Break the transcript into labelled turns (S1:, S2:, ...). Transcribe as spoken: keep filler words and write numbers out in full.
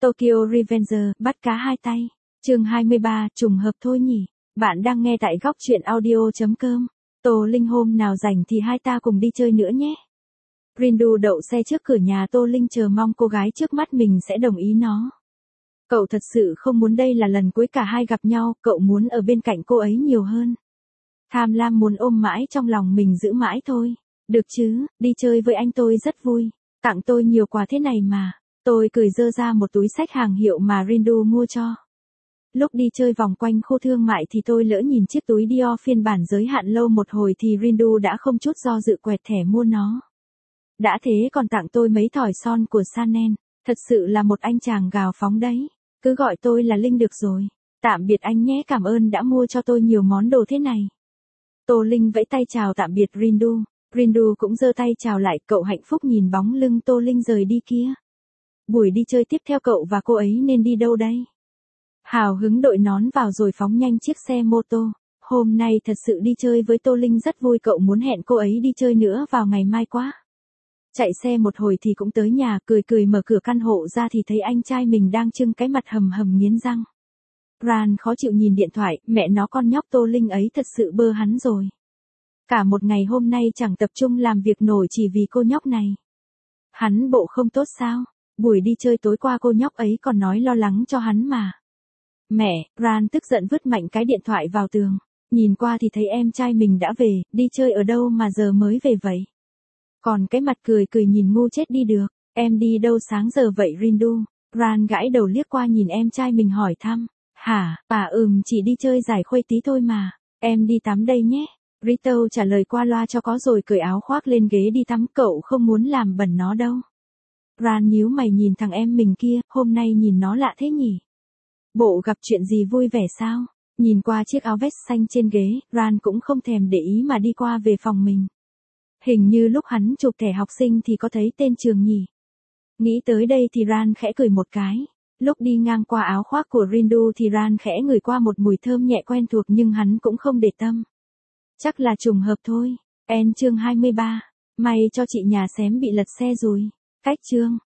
S1: Tokyo Revenger, bắt cá hai tay. Chương hai mươi ba, trùng hợp thôi nhỉ. Bạn đang nghe tại góc truyện audio chấm com. Tô Linh hôm nào rảnh thì hai ta cùng đi chơi nữa nhé. Rindu đậu xe trước cửa nhà Tô Linh chờ mong cô gái trước mắt mình sẽ đồng ý nó. Cậu thật sự không muốn đây là lần cuối cả hai gặp nhau, cậu muốn ở bên cạnh cô ấy nhiều hơn. Tham lam muốn ôm mãi trong lòng mình giữ mãi thôi. Được chứ, đi chơi với anh tôi rất vui. Tặng tôi nhiều quà thế này mà. Tôi cười dơ ra một túi xách hàng hiệu mà Rindu mua cho. Lúc đi chơi vòng quanh khu thương mại thì tôi lỡ nhìn chiếc túi Dior phiên bản giới hạn lâu một hồi thì Rindu đã không chút do dự quẹt thẻ mua nó. Đã thế còn tặng tôi mấy thỏi son của Chanel. Thật sự là một anh chàng gào phóng đấy. Cứ gọi tôi là Linh được rồi. Tạm biệt anh nhé, cảm ơn đã mua cho tôi nhiều món đồ thế này. Tô Linh vẫy tay chào tạm biệt Rindu. Rindu cũng giơ tay chào lại, cậu hạnh phúc nhìn bóng lưng Tô Linh rời đi kia. Buổi đi chơi tiếp theo cậu và cô ấy nên đi đâu đây? Hào hứng đội nón vào rồi phóng nhanh chiếc xe mô tô. Hôm nay thật sự đi chơi với Tô Linh rất vui, cậu muốn hẹn cô ấy đi chơi nữa vào ngày mai quá. Chạy xe một hồi thì cũng tới nhà, cười cười mở cửa căn hộ ra thì thấy anh trai mình đang trưng cái mặt hầm hầm nghiến răng. Ran khó chịu nhìn điện thoại, mẹ nó con nhóc Tô Linh ấy thật sự bơ hắn rồi. Cả một ngày hôm nay chẳng tập trung làm việc nổi chỉ vì cô nhóc này. Hắn bộ không tốt sao? Buổi đi chơi tối qua cô nhóc ấy còn nói lo lắng cho hắn mà. Mẹ, Ran tức giận vứt mạnh cái điện thoại vào tường. Nhìn qua thì thấy em trai mình đã về, đi chơi ở đâu mà giờ mới về vậy? Còn cái mặt cười cười nhìn ngu chết đi được. Em đi đâu sáng giờ vậy Rindu? Ran gãi đầu liếc qua nhìn em trai mình hỏi thăm. Hả, à ừm chỉ đi chơi giải khuây tí thôi mà. Em đi tắm đây nhé. Rito trả lời qua loa cho có rồi cởi áo khoác lên ghế đi tắm, cậu không muốn làm bẩn nó đâu. Ran nhíu mày nhìn thằng em mình kia, hôm nay nhìn nó lạ thế nhỉ? Bộ gặp chuyện gì vui vẻ sao? Nhìn qua chiếc áo vest xanh trên ghế, Ran cũng không thèm để ý mà đi qua về phòng mình. Hình như lúc hắn chụp thẻ học sinh thì có thấy tên trường nhỉ? Nghĩ tới đây thì Ran khẽ cười một cái. Lúc đi ngang qua áo khoác của Rindu thì Ran khẽ ngửi qua một mùi thơm nhẹ quen thuộc nhưng hắn cũng không để tâm. Chắc là trùng hợp thôi. En chương hai mươi ba. May cho chị nhà xém bị lật xe rồi. Cách chương.